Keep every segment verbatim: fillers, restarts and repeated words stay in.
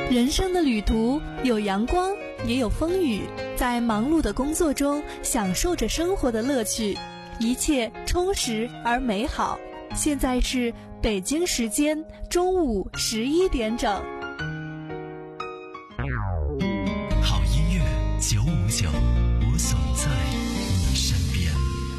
人生的旅途有阳光，也有风雨，在忙碌的工作中享受着生活的乐趣，一切充实而美好。现在是北京时间中午十一点整。 好音乐九五九，我总在你身边。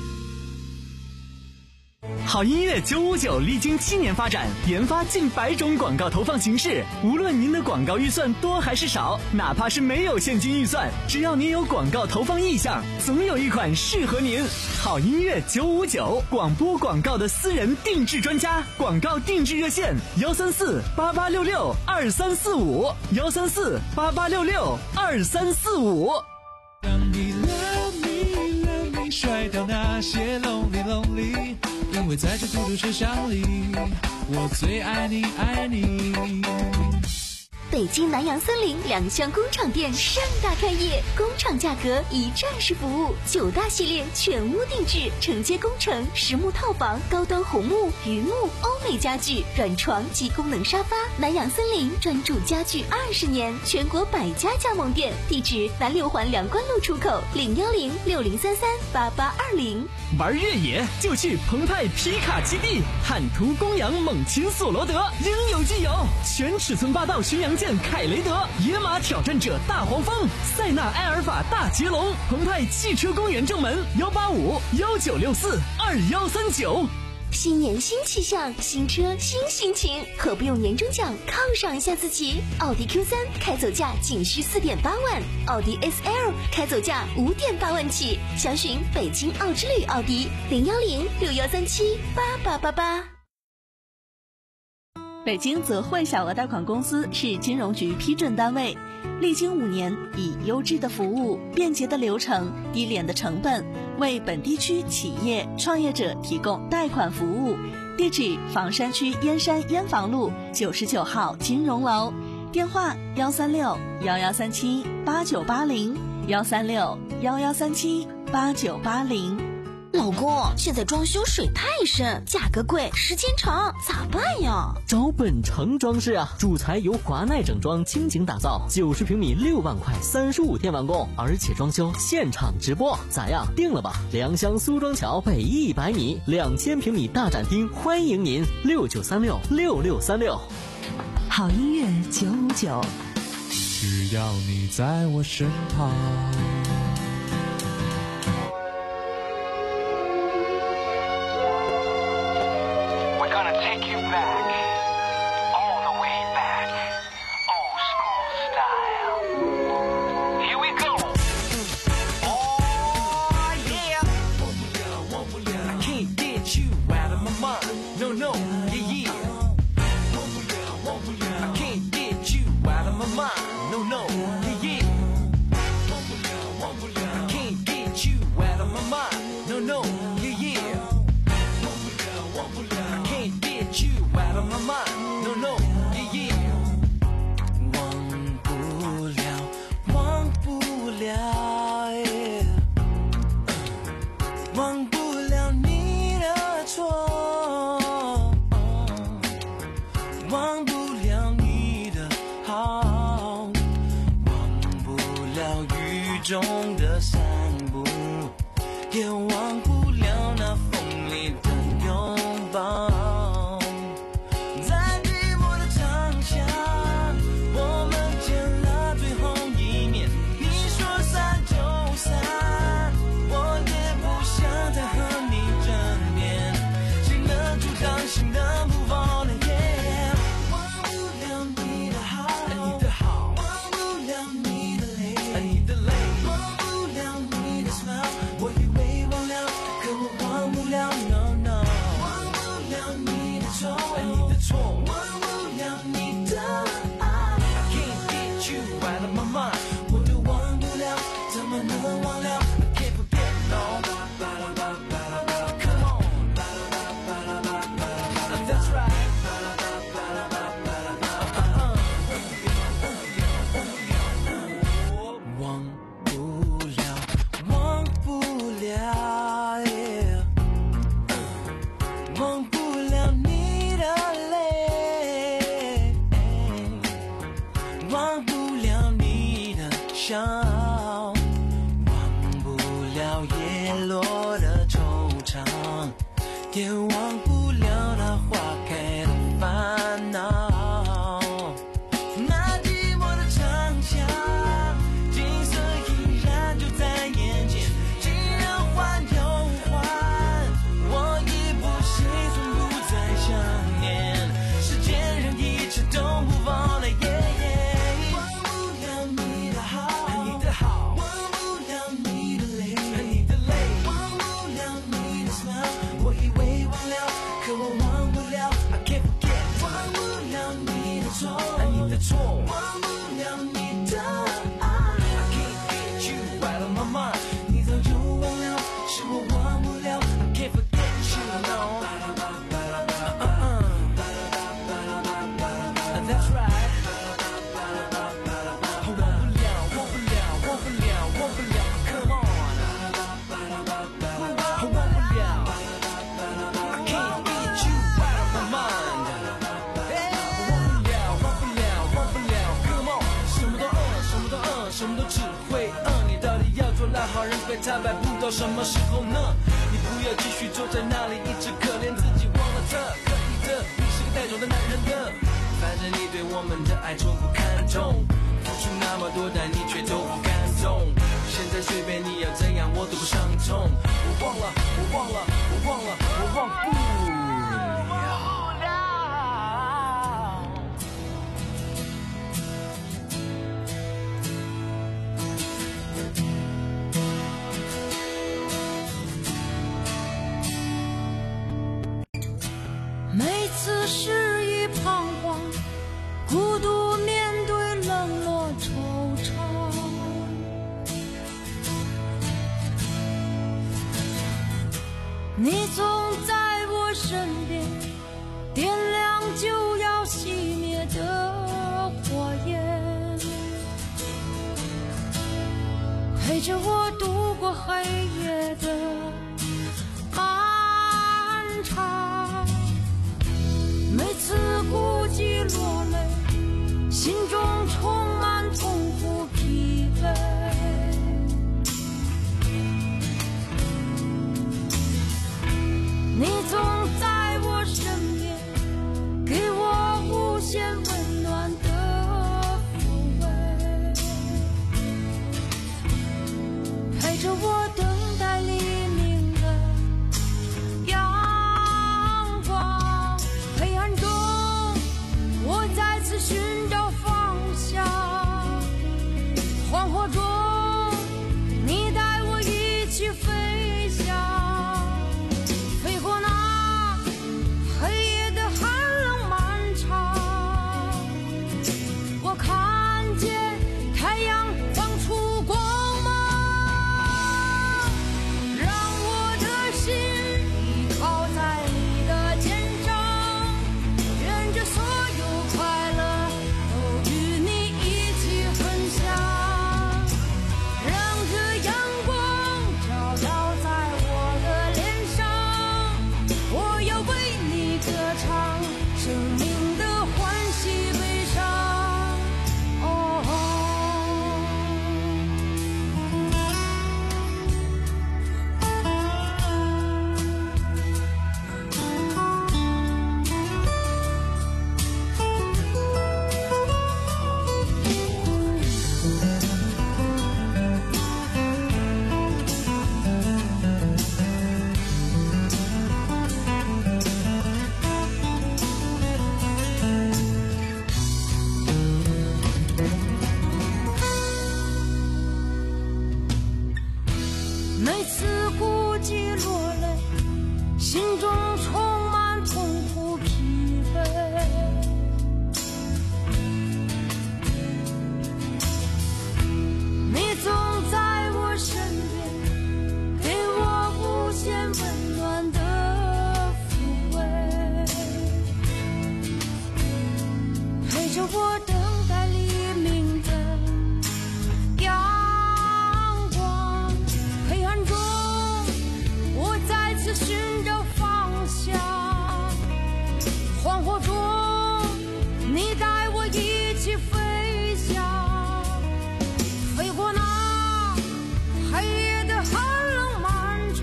好音乐九五九历经七年发展，研发近百种广告投放形式。无论您的广告预算多还是少，哪怕是没有现金预算，只要您有广告投放意向，总有一款适合您。好音乐九五九，广播广告的私人定制专家，广告定制热线幺三四八八六六二三四五幺三四八八六六二三四五。 让你 love me love me 甩掉那些 lonely lonely， 因为在这嘟嘟车厢里，我最爱你爱你。 北京南洋森林两厢工厂店盛大开业，工厂价格一站式服务，九大系列全屋定制，承接工程、实木套房、高端红木、榆木、欧美家具、软床及功能沙发。南洋森林专注家具二十年，全国百家加盟店，地址南六环梁关路出口零幺零六零三三八八二零。 玩越野就去澎湃皮卡基地，坦途公羊猛禽索罗德，应有尽有。全尺寸霸道巡洋舰凯雷德，野马挑战者大黄蜂，塞纳埃尔法大捷龙。澎湃汽车公园正门幺八五幺九六四二幺三九。 新年新气象，新车新心情，何不用年终奖犒赏一下自己？奥迪 Q 三 开走价仅需 四点八万，奥迪 S L 开走价 五点八万起。详询北京奥之旅奥迪零幺零六幺三七八八八八。 北京泽汇小额贷款公司是金融局批准单位，历经五年，以优质的服务、便捷的流程、低廉的成本，为本地区企业创业者提供贷款服务。地址：房山区燕山燕房路九十九号金融楼，电话：幺三六幺幺三七八九八零幺三六幺幺三七八九八零。 老公，现在装修水太深，价格贵，时间长，咋办呀？ 找本城装饰啊，主材由华奈整装倾情打造，九十平米六万块，三十五天完工，而且装修现场直播，咋样？定了吧？良乡苏庄桥北一百米，两千平米大展厅，欢迎您，六九三六六六三六。 好音乐九五九， 只要你在我身旁。 Take you back, all the way back, old school style. Here we go. Oh yeah. I can't get you out of my mind. No, no, yeah, yeah. I can't get you out of my mind. No, no, yeah, yeah. I can't get you out of my mind. No, no, yeah, yeah. You out of my mind, no no, yeah yeah。 忘不了，忘不了， yeah。 忘不了你的错，忘不了你的好，忘不了雨中的散步，也忘不了那风里的拥抱。我以为忘了落的惆怅，也忘不了那花开的烦恼。那寂寞的长巷，景色依然就在眼前，既然换又换，我已不心存不再想念，时间让一切都不忘了。 坦白不到什么时候呢？你不要继续坐在那里，一直可怜自己，忘了他。可以的，你是个带种的男人的。反正你对我们的爱从不看重，付出那么多，但你却都不感动。现在随便你要怎样，我都不伤痛。我忘了，我忘了，我忘了，我忘不了。 每次失意彷徨，孤独面对冷落惆怅，你总在我身边，点亮就要熄灭的火焰，陪着我度过黑夜的漫长。每次孤寂落泪，心中充满痛苦疲惫，你总在我身边，给我无限温暖的抚慰，陪着我等待黎明的阳光。黑暗中，我再次寻找方向，惶惑中，你带我一起飞翔，飞过那黑夜的寒冷漫长。我看见太阳放出光芒，让我的心依靠在你的肩上，愿这所有快乐都与你一起分享，让这阳光照耀在我的脸上，我要为你歌唱，生命的欢喜悲伤。哦，每次孤寂落泪，心中充满痛苦疲惫，你总在我身边，给我无限温暖的抚慰，陪着我等待黎明的阳光。黑暗中，我再次寻找方向，惶惑中，你带我一起飞翔，飞过那黑夜的寒冷漫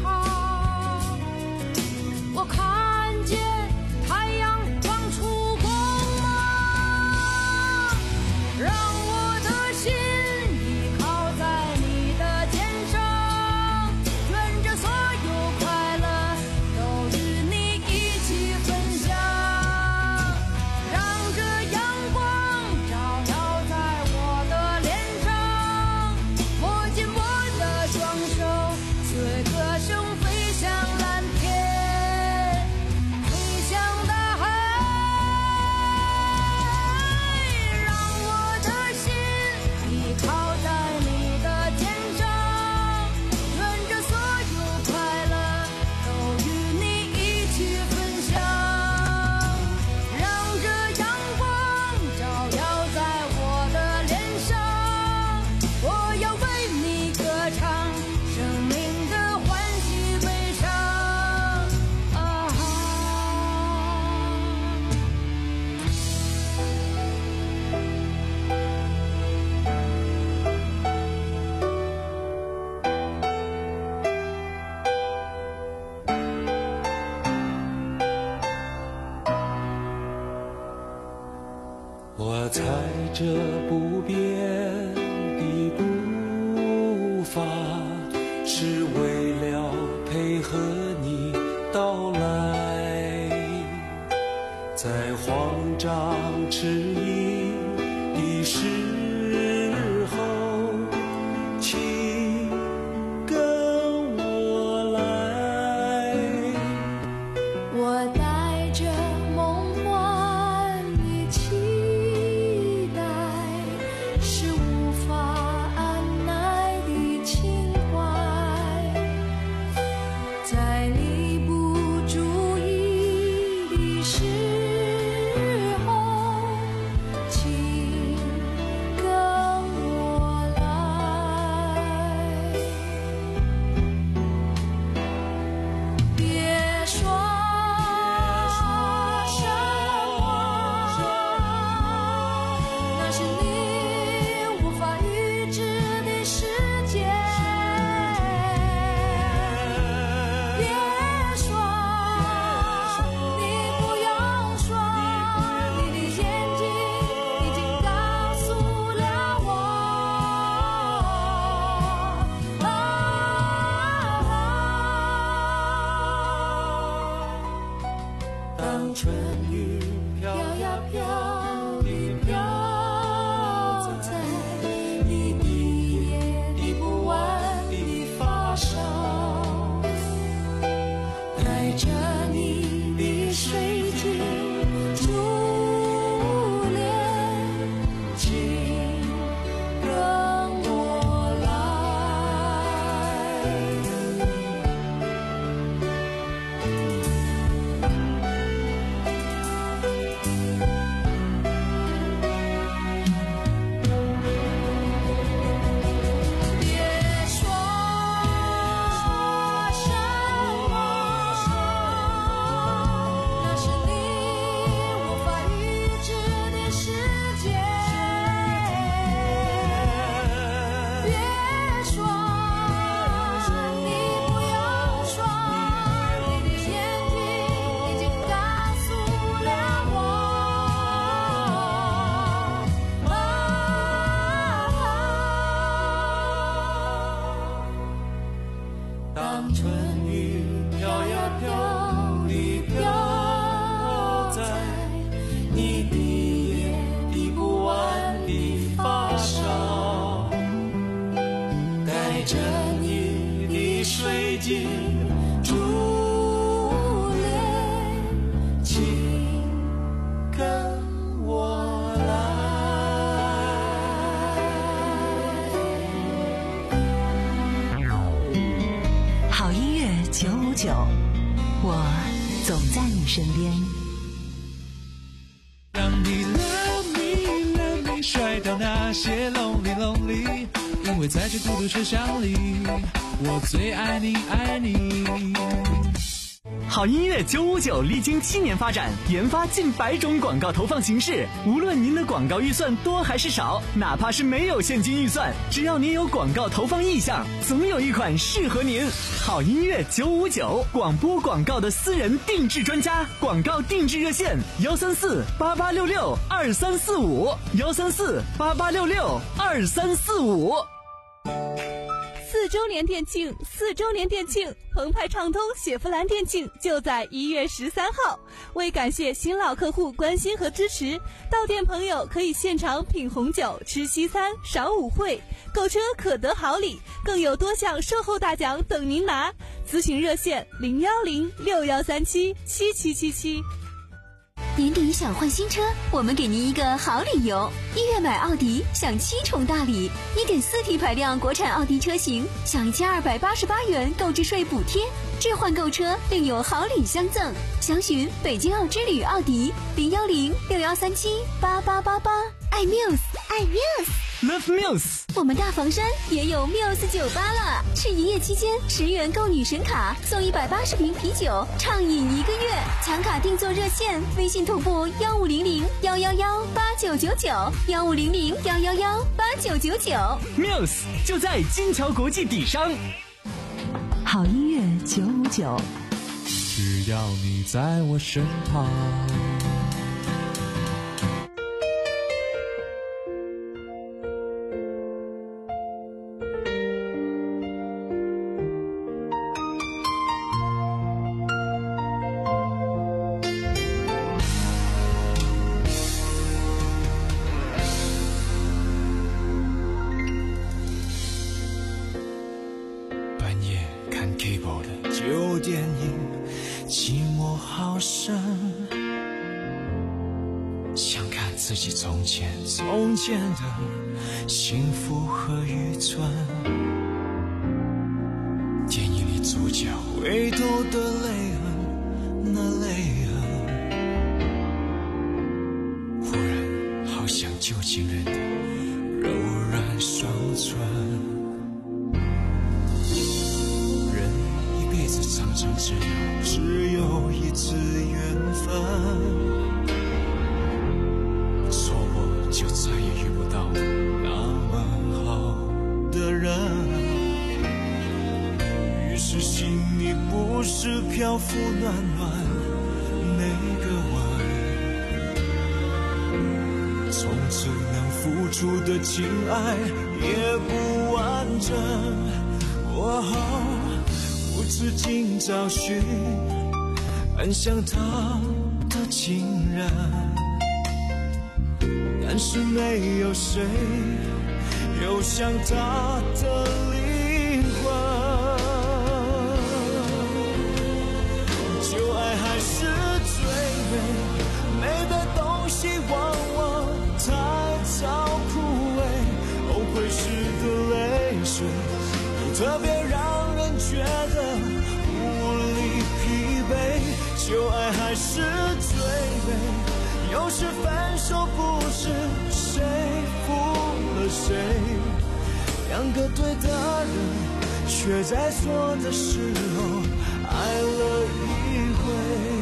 着不变的步伐，是为了配合你到来，在慌张迟疑的时候，请跟我来。 我带着梦幻的期待，是无法按耐的情怀，在你不注意的时候，请跟我来。别说什么，那是你无法预知的世界。别说，你不用说，你的眼睛已经告诉了我。 当春雨飘呀飘地飘在你的眼的不完的发梢，带着你的水晶珠帘，请跟我来。别说什么，那是你无法预知的世界。别说，你不用说，你的眼睛已经告诉了我。当春雨飘呀飘地飘在你的眼的不完的发梢，带着你的水晶珠帘，请跟我来。 好音乐九五九，我总在你身边。 让你 love me love me 甩掉那些 lonely lonely， 因为在这孤独车厢里，我最爱你爱你。 好音乐九五九历经七年发展，研发近百种广告投放形式。无论您的广告预算多还是少，哪怕是没有现金预算，只要您有广告投放意向，总有一款适合您。好音乐九五九，广播广告的私人定制专家，广告定制热线：幺三四八八六六二三四五，幺三四八八六六二三四五。 四周年店庆，四周年店庆，澎湃畅通雪佛兰店庆就在一月十三号。为感谢新老客户关心和支持，到店朋友可以现场品红酒、吃西餐、赏舞会，购车可得好礼，更有多项售后大奖等您拿。咨询热线零幺零六幺三七七七七七。 年底想换新车，我们给您一个好理由。一月买奥迪享七重大礼，一点四 T 排量国产奥迪车型享一千二百八十八元购置税补贴，置换购车另有好礼相赠。详询北京奥之旅奥迪零幺零六幺三七八八八八。爱 Muse， 爱 Muse，Love Muse。 我们大房山也有 Muse 酒吧了，是一夜期间十元购女神卡送一百八十瓶啤酒，畅饮一个月。抢卡订座热线：微信同步幺五零零幺幺幺八九九九，幺五零零幺幺幺八九九九。 Muse 就在金桥国际底商。 好音乐九五九， 只要你在我身旁。 电影，寂寞好深，想看自己从前从前的幸福和愚蠢。电影里主角回头的泪痕，那泪痕忽然好像旧情人的柔软双唇。人一辈子常常只有只有一次缘分，错过就再也遇不到那么好的人。于是心里不是漂浮暖暖那个吻，从此能付出的情爱也不完整。我无止境找寻很像他的情人，但是没有谁有像他的灵魂。旧爱还是最美，美的东西往往太早枯萎，后悔时的泪水特别让人觉得无力疲惫。旧爱还是最美，有时分手不是谁负了谁，两个对的人却在错的时候爱了一回。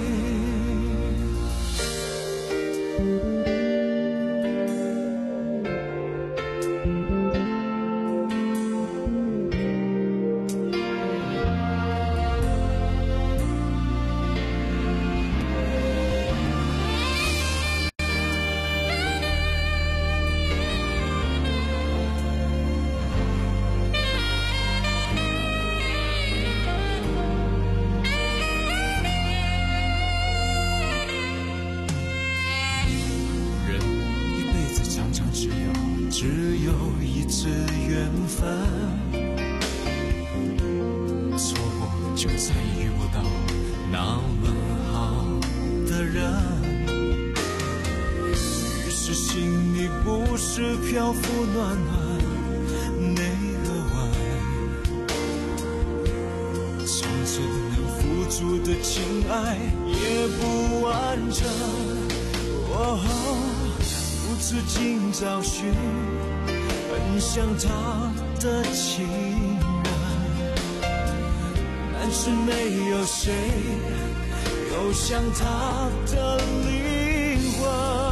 漂浮暖暖那个吻，从此能付出的情爱也不完整。哦，无止境找寻很像他的情人，但是没有谁有像他的灵魂。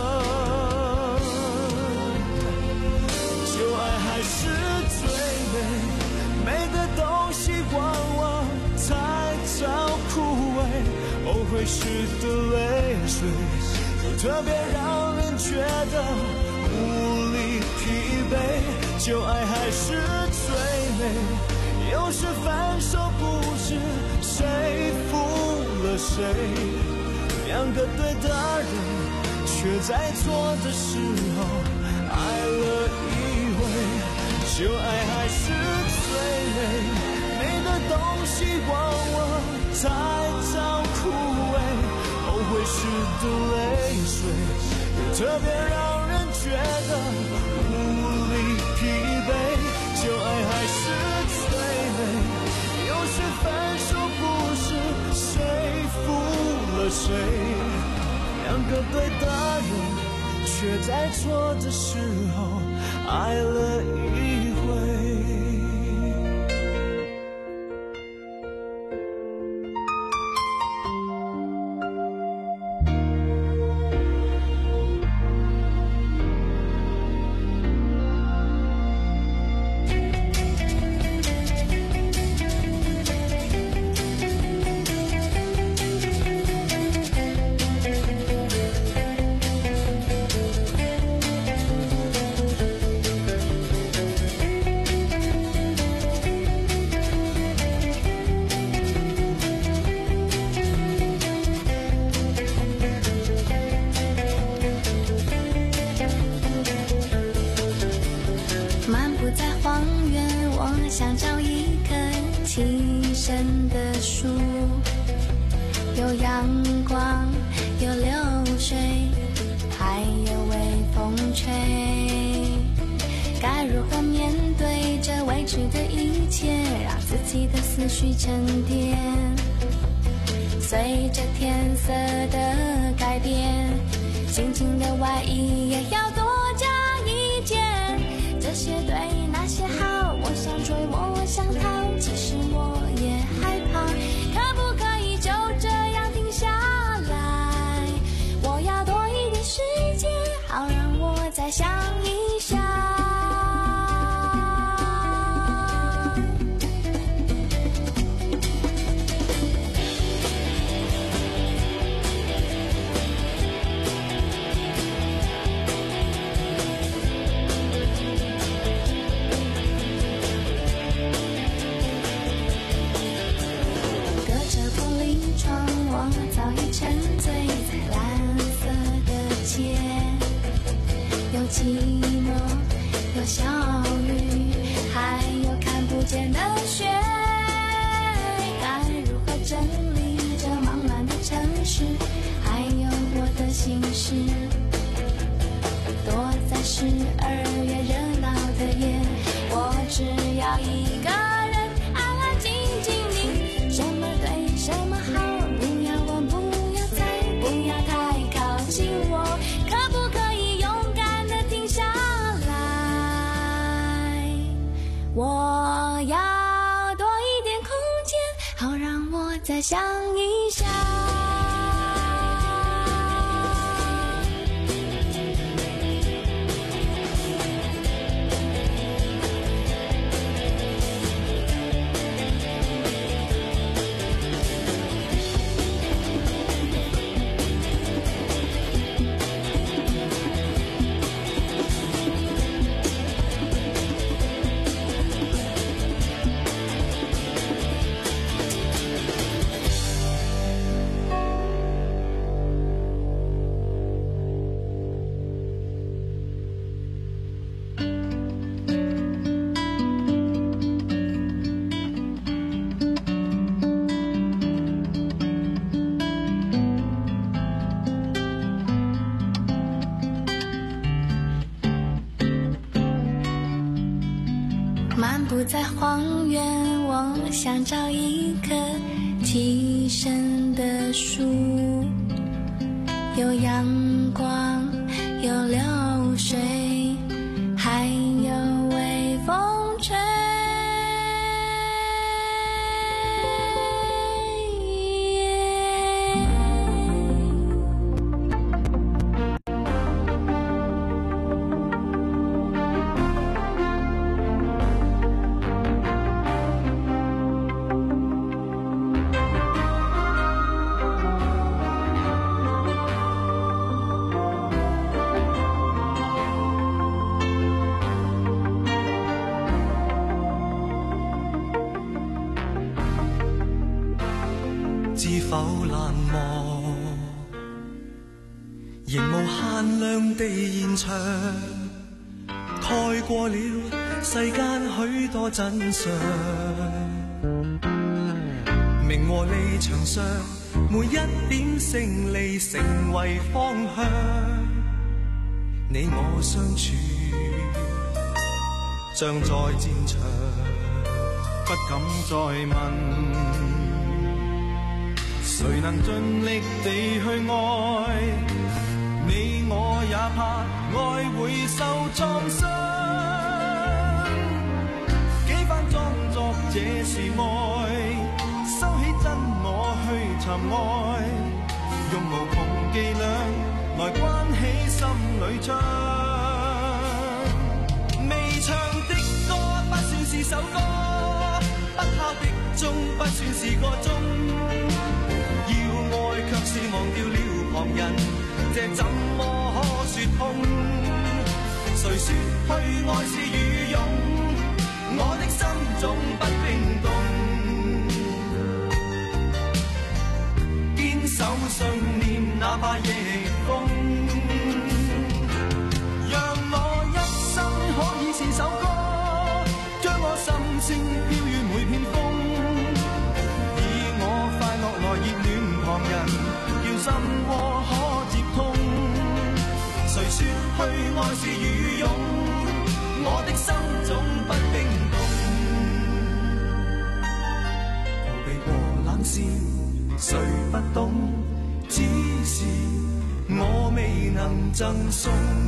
是最美，美的东西往往太早枯萎，后悔时的泪水又特别让人觉得无力疲惫。旧爱还是最美，有时分手不是谁负了谁，两个对的人却在错的时候爱了一回。旧爱还是最美，美的东西往往太早枯萎，后悔时的泪水又特别让人觉得无力疲惫。旧爱还是最美，有时分手不是谁负了谁，两个对的人却在错的时候爱了一回。 阳光，有流水，还有微风吹。该如何面对这未知的一切，让自己的思绪沉淀？随着天色的改变，心情的外衣也要多加一件。这些对那些好，我想追我想逃，其实我也害怕。可不可以就这样停下来？我要多一点时间，好让我再想一想。早已沉醉在蓝色的街，有寂寞，有小雨，还有看不见的雪。该如何整理这忙乱的城市，还有我的心事？躲在十二月热闹的夜，我只要一个人安安静静地，什么对什么好，可不可以勇敢地停下来？我要多一点空间，好让我再想一想。漫步在荒原，我想找一棵栖身的树，有阳光，有流水，还有微风吹。 知否難忘，仍無限量地延長，蓋過了世間許多真相。名和利場上，每一點勝利成為方向。你我相處，像在戰場，不敢再問。誰能盡力地去愛你，我也怕愛會受創傷。幾番裝作這是愛，收起真我去尋愛，用無窮伎倆來關起心裏窗。未唱的歌不算是首歌，不敲的鐘不算是個鐘。卻是忘掉了旁人，這怎麼可說通？誰說去愛是雨湧？我的心總不冰凍，堅守信念，哪怕逆風。讓我一生可以是首歌，將我心聲飄於每片風，以我快樂來熱暖旁人。 心窩可接通。誰說去愛是雨湧，我的心總不冰凍。逃避和冷笑誰不懂，只是我未能贈送。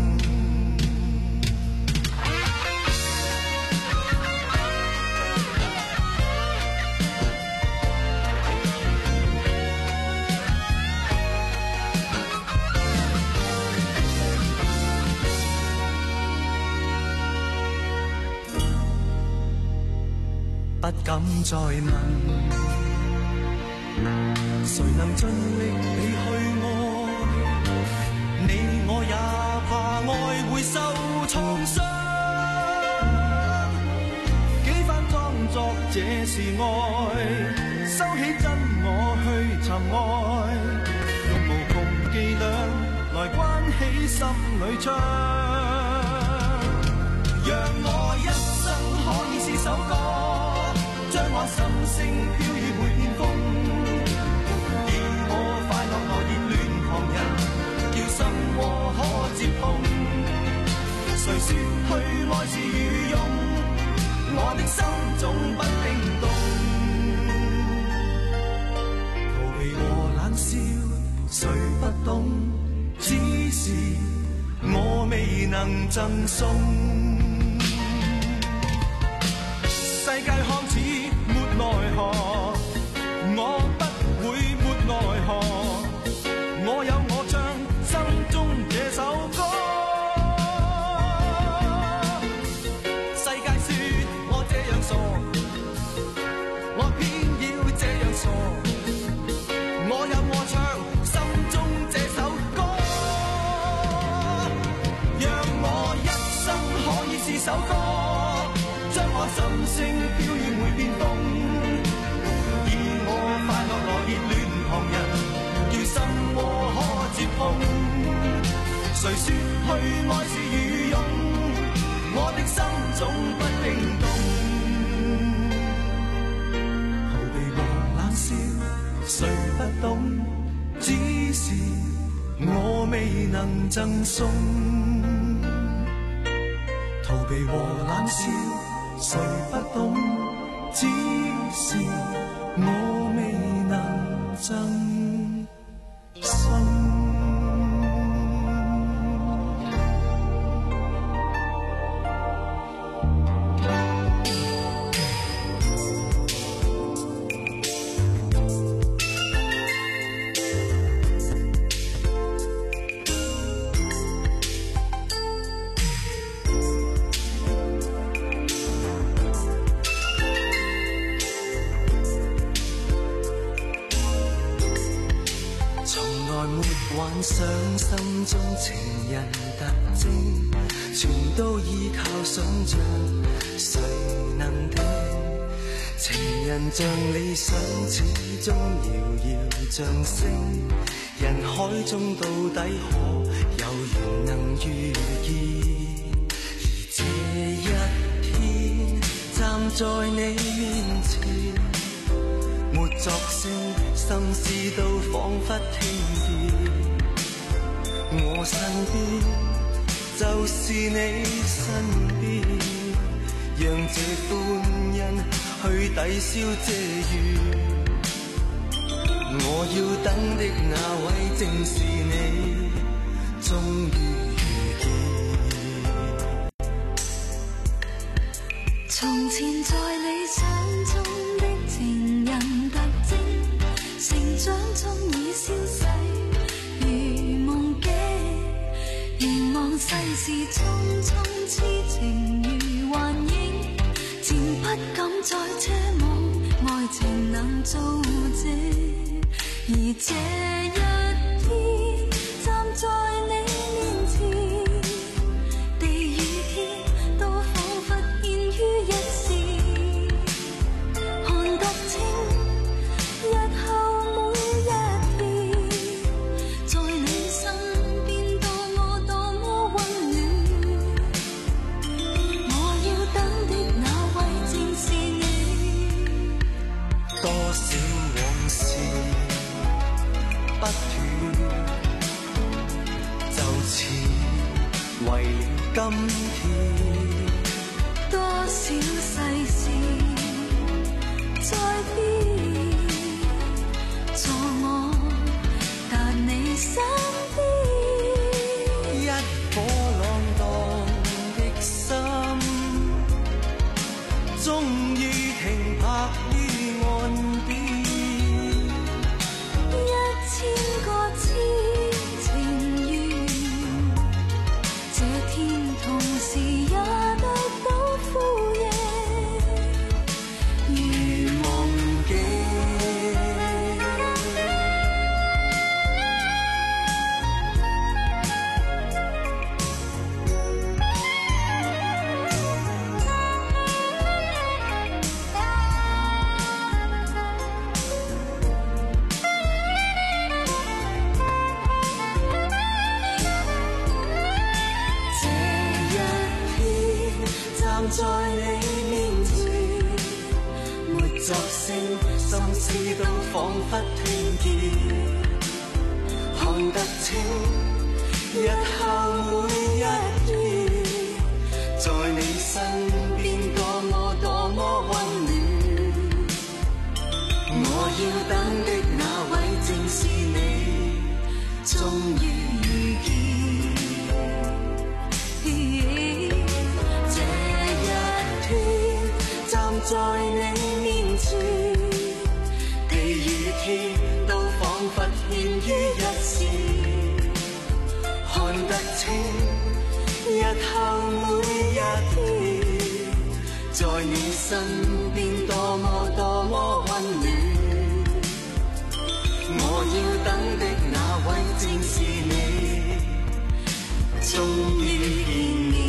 不敢再問，誰能盡力地去愛？你我也怕愛會受創傷，幾番裝作這是愛，收起真我去尋愛，用無窮伎倆來關起心裏窗，讓我一生可以是首歌。將我心聲飄於每片風，而我快樂來熱戀旁人，叫心窩可接通。誰說去愛是雨湧，我的心總不冰凍。逃避和冷笑誰不懂，只是我未能贈送。世界看似沒奈何，我不會沒奈何，我有我唱心中這首歌。世界說我這樣傻，我偏要這樣傻，我有我唱心中這首歌，讓我一生可以是首歌，將我心聲飄於每片風，以我快樂來熱戀旁人，叫心窩可接通。誰說去愛是雨湧，我的心總不冰凍。逃避和冷笑誰不懂，只是我未能贈送。逃避和冷笑誰不懂，只是我未能贈送。幻想心中情人特徵，全都依靠想像，誰能定？情人像理想，始終遙遙像星，人海中到底可有緣能遇見？而這一天站在你面前，沒作聲，心思都彷彿聽見。我身邊就是你身邊，讓這歡欣去抵消這怨。我要等的那位正是你，終於遇見。 從前在理想中的情人特徵，成長中已消逝。世事匆匆，痴情如幻影，漸不敢再奢望愛情能做證。而這一天站在你面前，地與天都彷彿現於一線，看得清日後每一天，在你身邊多麼多麼溫暖。我要等的那位正是你。 多少往事甘甜， 多少世事在變，助我達你身邊。 一顆浪蕩的心，終於停泊於岸邊。 一千個痴情緣，這天同時也得到呼應， 如夢境。在你面前，沒作聲，心思都彷彿聽見，看得清日後每一天，在你身邊多麼多麼溫暖。我要等的那位正是你，終於遇見。在你面前，地與天都彷彿牽於一線，看得清日後每一天，在你身邊多麼多麼溫暖。我要等的那位正是你，終於見面。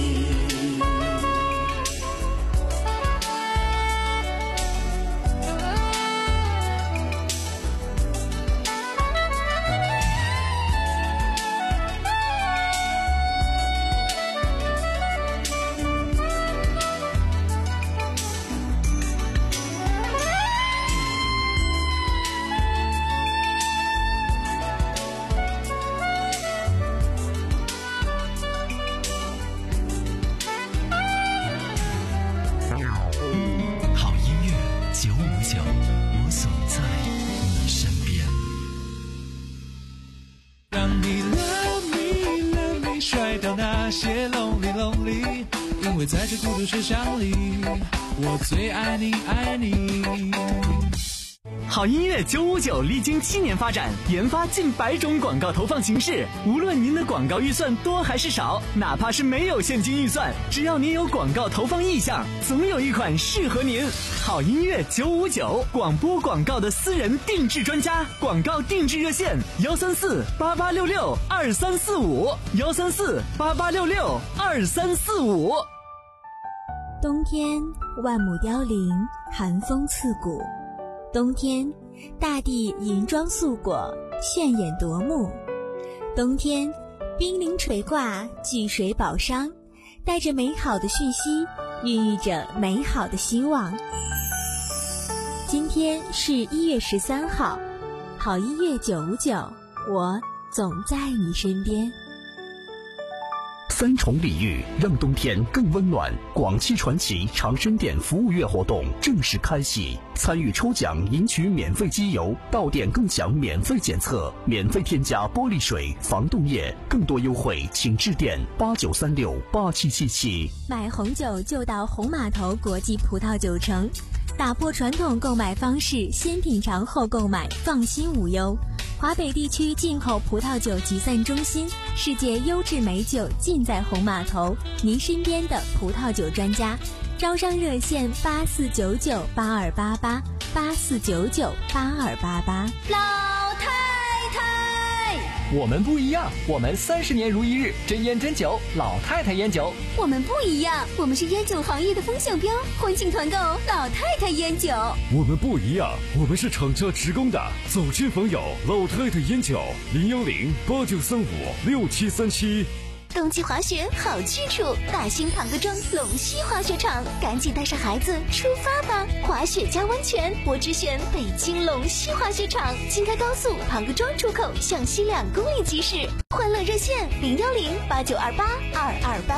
因为在这孤独车厢里，我最爱你爱你。 好音乐九五九历经七年发展，研发近百种广告投放形式。无论您的广告预算多还是少，哪怕是没有现金预算，只要您有广告投放意向，总有一款适合您。好音乐九五九，广播广告的私人定制专家，广告定制热线：幺三四八八六六二三四五，幺三四八八六六二三四五。 冬天万亩凋零，寒风刺骨。冬天，大地银装素裹，炫眼夺目。冬天，冰凌垂挂，巨水宝商，带着美好的讯息，孕育着美好的希望。今天是一月十三号，好音乐九五九，我总在你身边。 三重礼遇让冬天更温暖。广汽传祺长生店服务月活动正式开启，参与抽奖赢取免费机油，到店更享免费检测，免费添加玻璃水、防冻液，更多优惠请致电八九三六八七七七。 买红酒就到红码头国际葡萄酒城，打破传统购买方式，先品尝后购买，放心无忧。华北地区进口葡萄酒集散中心，世界优质美酒尽在红码头，您身边的葡萄酒专家。招商热线八四九九八二八八八四九九八二八八。 老太太， 我们不一样，我们三十年如一日，真烟真酒，老太太烟酒。 我们不一样，我们是烟酒行业的风向标，欢庆团购老太太烟酒。 我们不一样，我们是厂家职工的，走亲访友，老太太烟酒，零幺零八九三五六七三七。 冬季滑雪好去处，大兴庞各庄龙溪滑雪场，赶紧带上孩子出发吧！滑雪加温泉，我只选北京龙溪滑雪场，京开高速庞各庄出口向西两公里即驶。欢乐热线零幺零八九二八二二八八。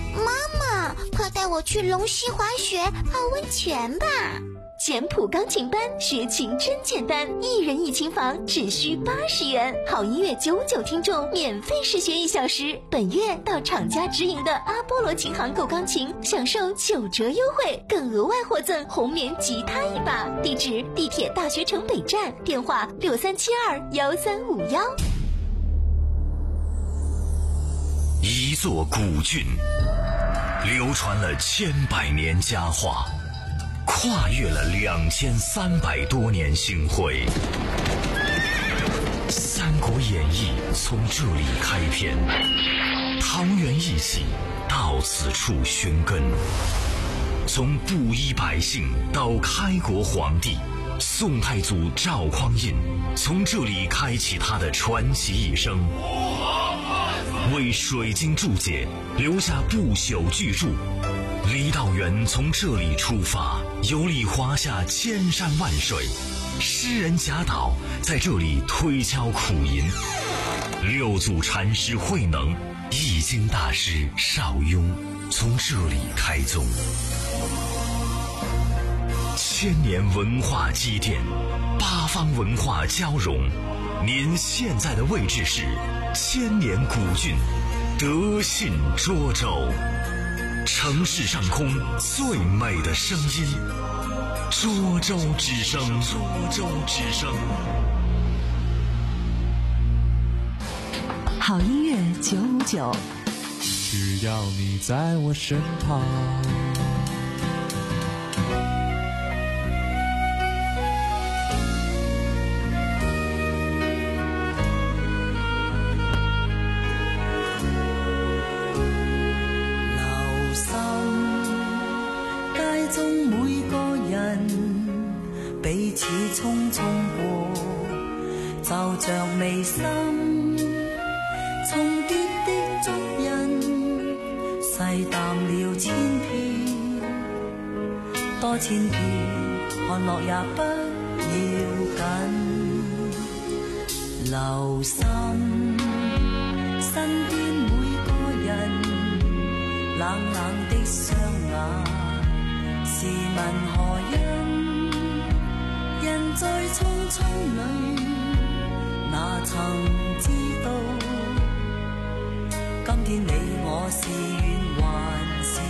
妈妈，快带我去龙溪滑雪、泡温泉吧。简谱钢琴班，学琴真简单，一人一琴房只需八十元，好音乐九九听众免费试学一小时。本月到厂家直营的阿波罗琴行购钢琴，享受九折优惠，更额外获赠红棉吉他一把。地址：地铁大学城北站，电话六三七二幺三五幺。 一座古郡，流传了千百年佳话。跨越了两千三百多年星辉，《三国演义》从这里开篇，桃园一起到此处寻根。从布衣百姓到开国皇帝，宋太祖赵匡胤从这里开启他的传奇一生，为水晶注解留下不朽巨著。李道元从这里出发，游历华夏千山万水，诗人贾岛在这里推敲苦吟，六祖禅师慧能、易经大师邵雍从这里开宗。千年文化积淀，八方文化交融。您现在的位置是千年古郡德信涿州。城市上空最美的声音，涿州之声，涿州之声。 好音乐九五九， 只要你在我身旁。 彼此匆匆過，就像眉心重疊的足印，細淡了千遍，多千遍，看落也不要緊。留心身邊每個人，冷冷的雙眼，試問何因？人在匆匆裏，哪曾知道，今天你我是遠還是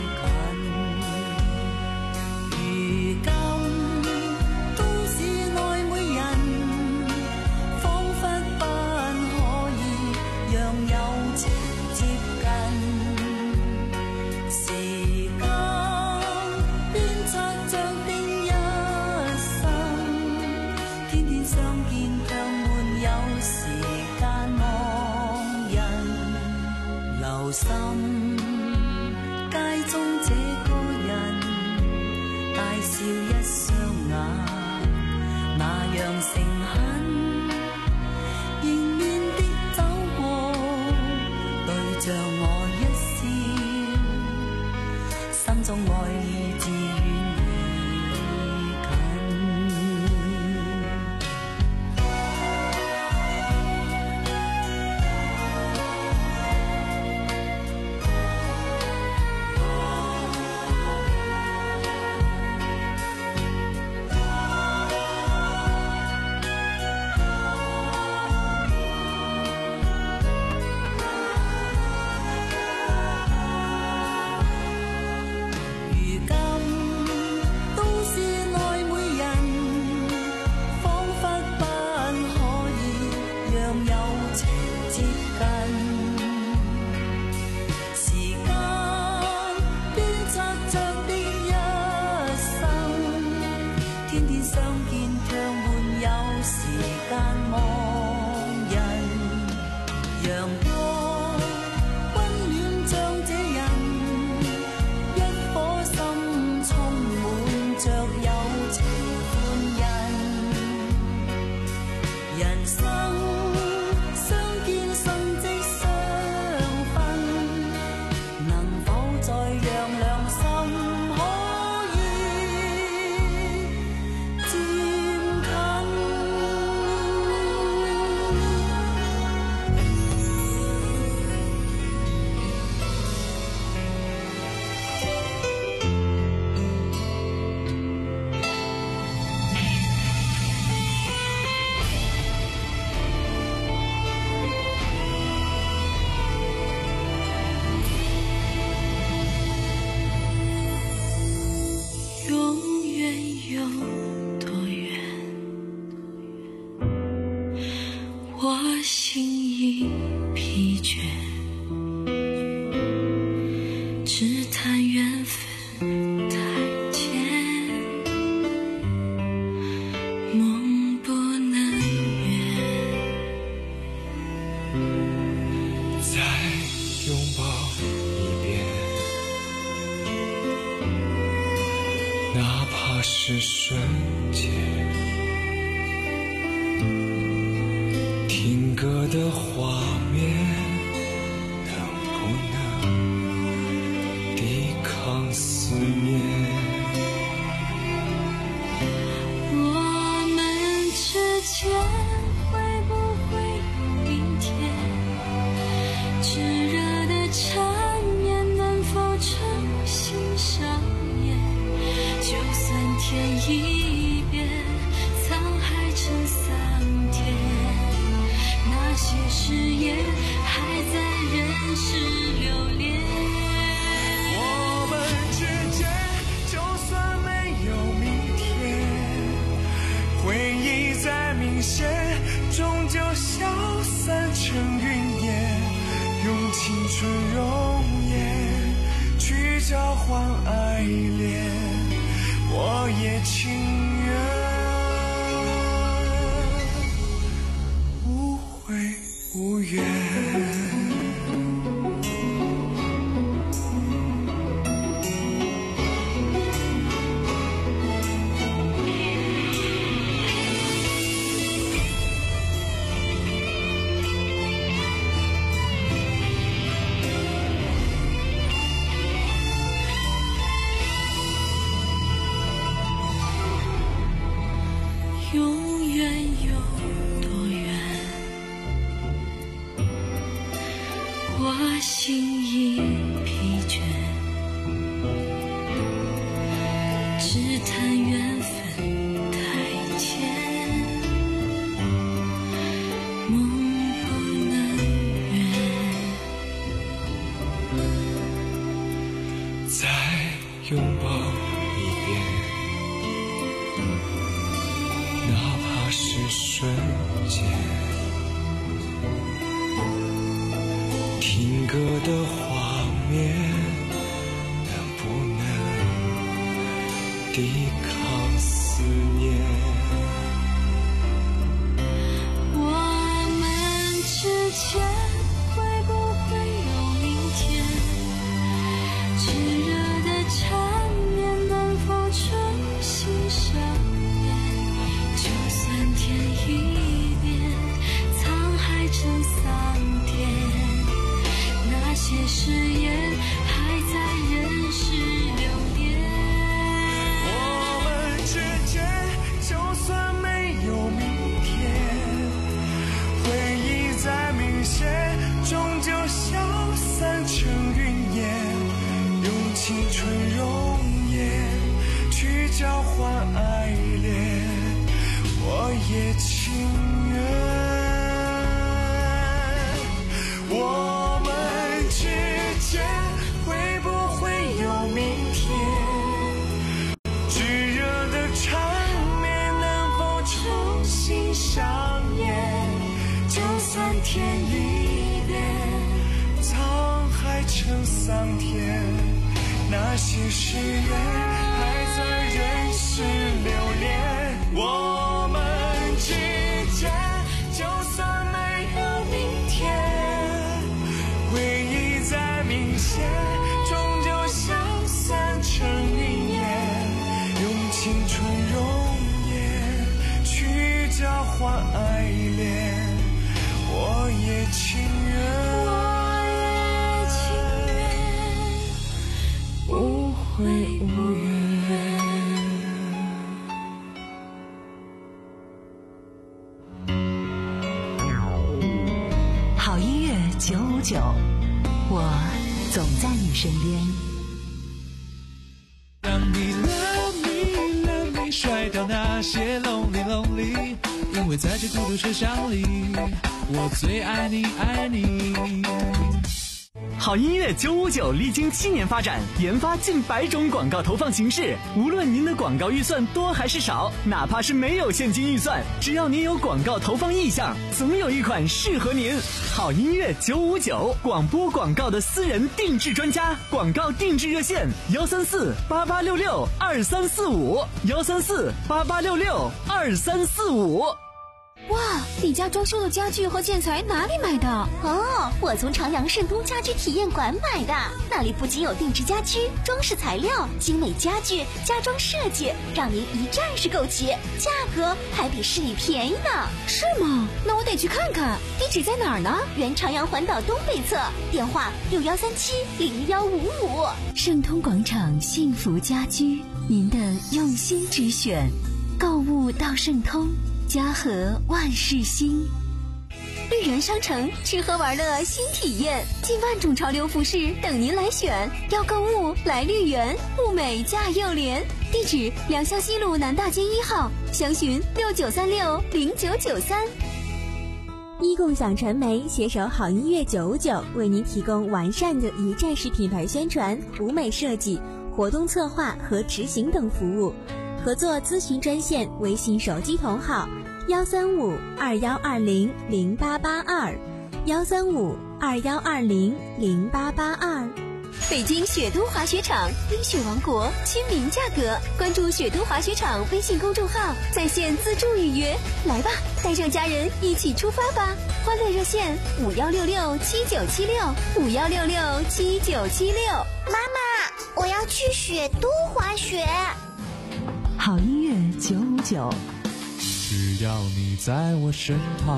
近？如今都市內每人，彷彿不可以讓友情接近。時間鞭策着的一相見卻沒有時間望人，留心街中這個人，大笑一雙眼，那樣誠懇，迎面的走過，對着我一笑，心中愛意自遠。 是瞬间，听歌的画面能不能抵抗思念？ 我们之间会不会有明天？炙热的缠绵能否重新上演？就算天一变，沧海成桑田，那些誓言还在人世留恋。 我们之间就算没有明天，回忆再明显，终究消散成云烟，用青春容颜去交换爱恋，我也情愿无悔无怨。 永远有多远？我心已疲倦，只叹缘分太浅，梦不能圆。 再拥抱一遍，哪怕是瞬间，听歌的画面能不能抵抗思念？ 我们之间会不会有明天？炙热的缠绵能否重新上演？就算天一变，沧海成桑田，那些誓言还在人世留恋。 我们之间就算没有明天，回忆再明显，终究消散成云烟，用青春容颜去交换爱恋，我也情愿。我们之间会不会有明天？炙热的缠绵能否重新上演？就算天一变，沧海成桑田，那些誓言还在人世留恋。我们之间就算没有明天，回忆再明显，终究消散成云烟，用青春容颜去交换爱恋，我也情愿， 我也情愿无悔无怨。 好音乐九五九，我总在你身边。 让你 love me love me 甩掉那些 lonely lonely， 因为在这孤独车厢里，我最爱你爱你。 好音乐九五九历经七年发展，研发近百种广告投放形式。无论您的广告预算多还是少，哪怕是没有现金预算，只要您有广告投放意向，总有一款适合您。好音乐九五九，广播广告的私人定制专家，广告定制热线：幺三四八八六六二三四五，幺三四八八六六二三四五。 哇，你家装修的家具和建材哪里买的？哦，我从长阳盛通家居体验馆买的。那里不仅有定制家居、装饰材料、精美家具、家装设计，让您一站式购齐，价格还比市里便宜呢。是吗？那我得去看看。地址在哪儿呢？原长阳环岛东北侧，电话六幺三七零幺五五。 盛通广场幸福家居，您的用心之选。购物到盛通，家和万事兴。 绿园商城吃喝玩乐新体验，近万种潮流服饰等您来选。要购物来绿园，物美价又廉。地址：良乡西路南大街一号，详询六九三六零九九三。 一共享传媒携手好音乐九五九，为您提供完善的一站式品牌宣传、舞美设计、活动策划和执行等服务。合作咨询专线：微信手机同号幺三五二幺二零零八八二，幺三五二幺二零零八八二。 北京雪都滑雪场，冰雪王国，亲民价格。关注雪都滑雪场微信公众号，在线自助预约。来吧，带上家人一起出发吧！欢乐热线五幺六六七九七六五幺六六七九七六。 妈妈，我要去雪都滑雪。 好音乐九五九， 只要你在我身旁。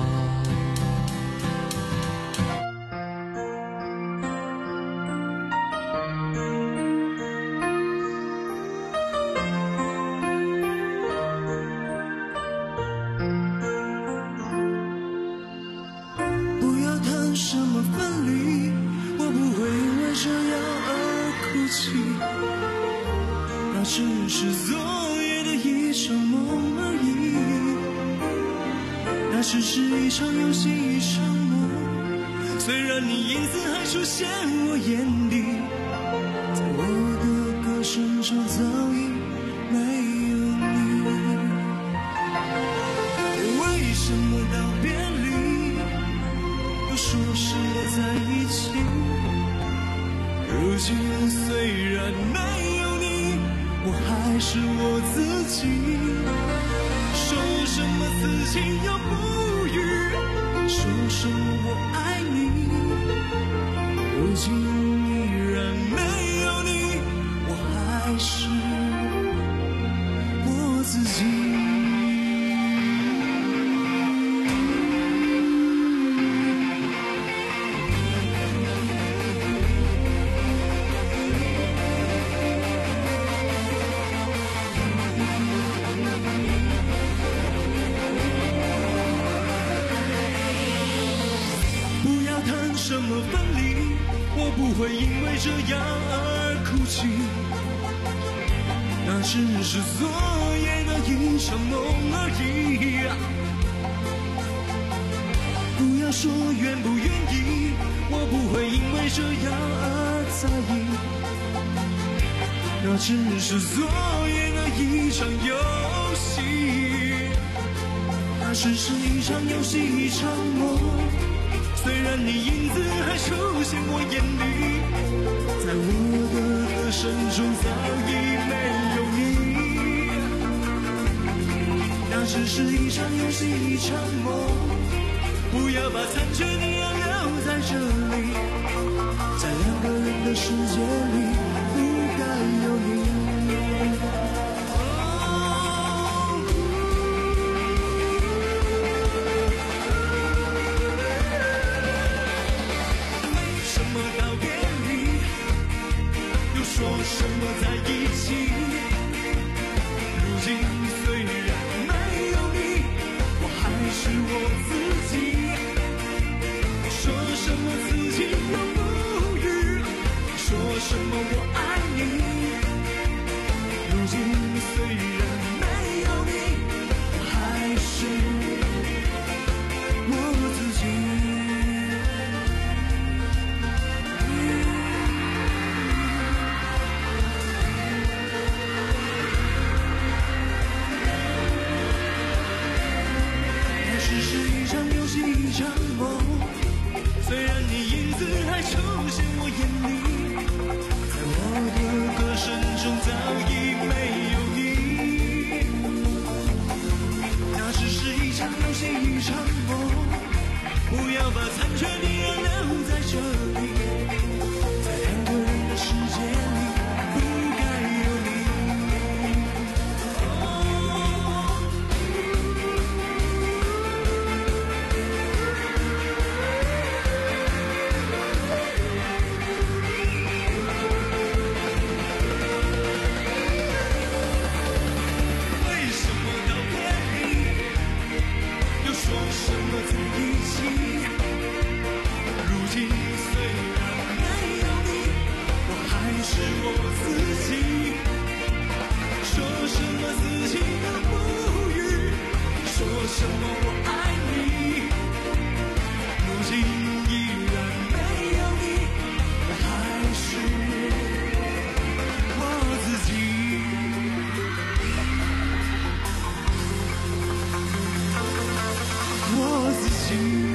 不要谈什么分离，我不会因为这样而哭泣，那只是昨夜的一场梦而已，那只是一场游戏一场梦。虽然你影子还出现我眼底，在我的歌声中早已没有你。为什么到别离又说是在一起，如今虽然没有你，我还是我自己。说什么此情又不渝，说什么我爱你，如今依然没有你，我还是我自己。什么分离，我不会因为这样而哭泣，那只是昨夜的一场梦而已。不要说愿不愿意，我不会因为这样而在意，那只是昨夜的一场游戏，那只是一场游戏一场梦。虽然你影子还出现我眼里，在我的歌声中早已没有你，那只是一场游戏一场梦。不要把残缺的爱留在这里，在两个人的世界里不该有你。说什么在一起，如今虽然没有你，我还是我自己。说什么此情又不渝，说什么我残缺你仍留在这里，在两个人的世界里不该有你。为什么到天黑，又说什么在一起？如今虽然没有你，我还是我自己。说什么死心的不语，说什么我爱你，如今依然没有你，我还是我自己。我自己。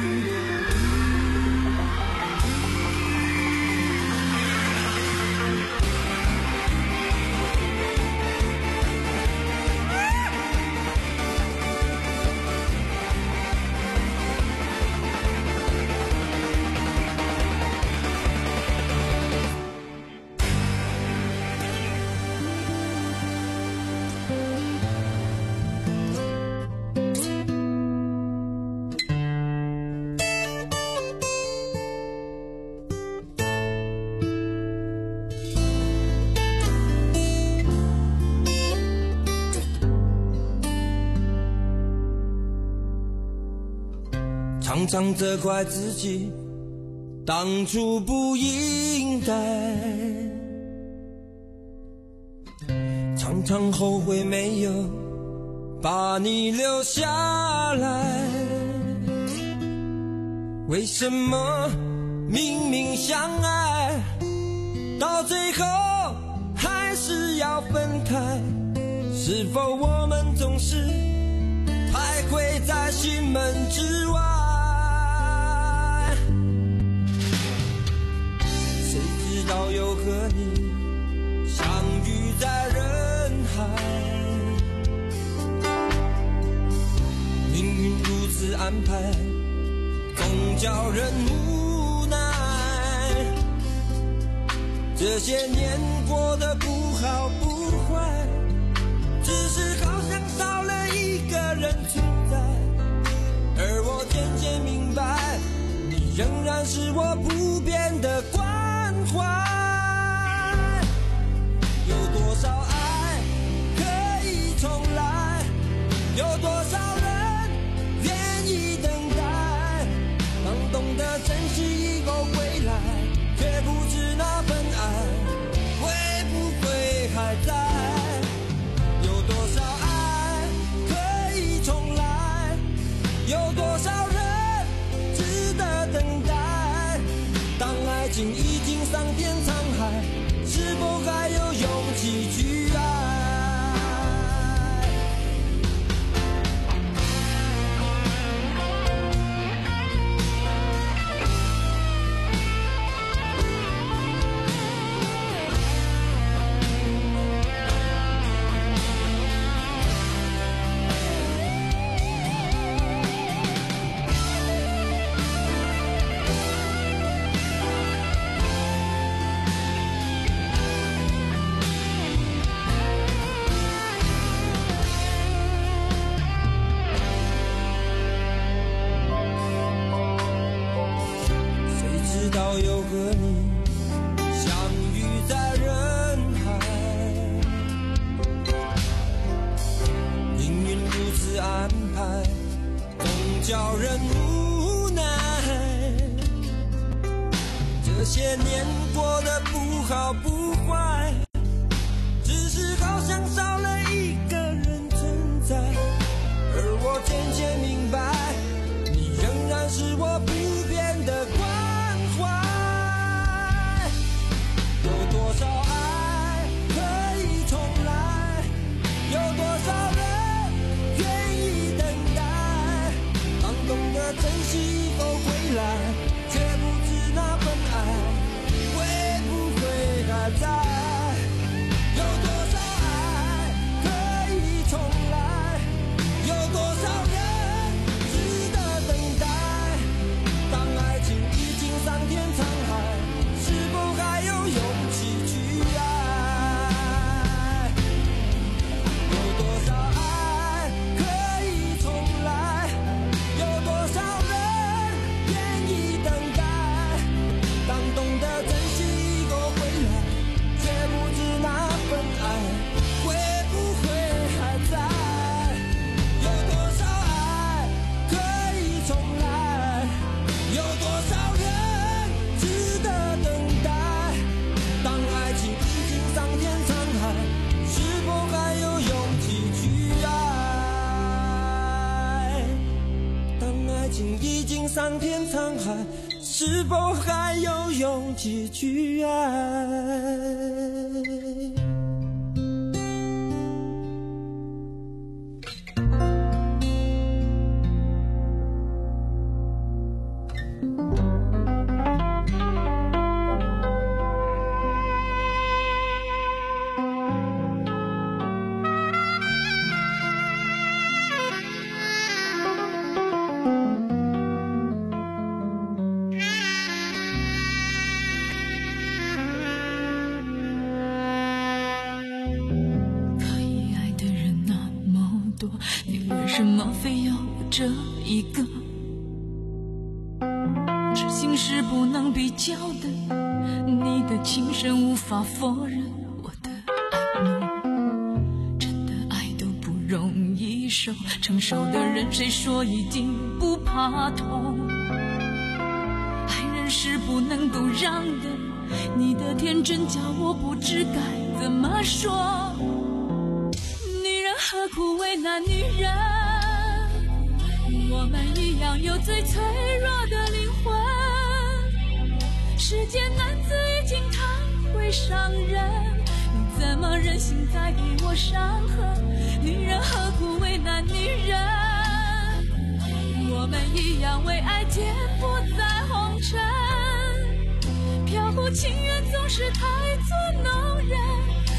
常常责怪自己当初不应该，常常后悔没有把你留下来。为什么明明相爱，到最后还是要分开？是否我们总是徘徊在心门之外？谁知道又和你相遇在人海，命运如此安排，总叫人无奈。这些年过得不好不坏，只是好像少了一个人存在，而我渐渐明白，你仍然是我不变的关怀。有多少爱可以重来，有多少人愿意等待，当懂得珍惜以后归来，却不知那份爱会不会还在。有多少爱可以重来，有多少人值得等待，当爱情已经桑田沧海，是否还有勇气去爱？又和你相遇在人海，命运如此安排，总叫人无奈。这些年过得不好不坏，只是好像少了一个人存在，而我渐渐明白，你仍然是我不变的关怀。有多少爱可以重来，有多少人愿意等待，当懂得珍惜以后归来，却不知那份爱会不会还在。有多少爱可以重来，有多少人值得等待， 心已经桑田沧海，是否还有勇气去爱？ 什么非要我这一个？痴心是不能比较的，你的情深无法否认我的爱慕。真的爱都不容易受，成熟的人谁说一定不怕痛？爱人是不能都让的，你的天真叫我不知该怎么说。女人何苦为难女人？我们一样有最脆弱的灵魂，世间男子已经太会伤人，你怎么忍心再给我伤痕？女人何苦为难女人？我们一样为爱颠簸在红尘，飘忽情缘总是太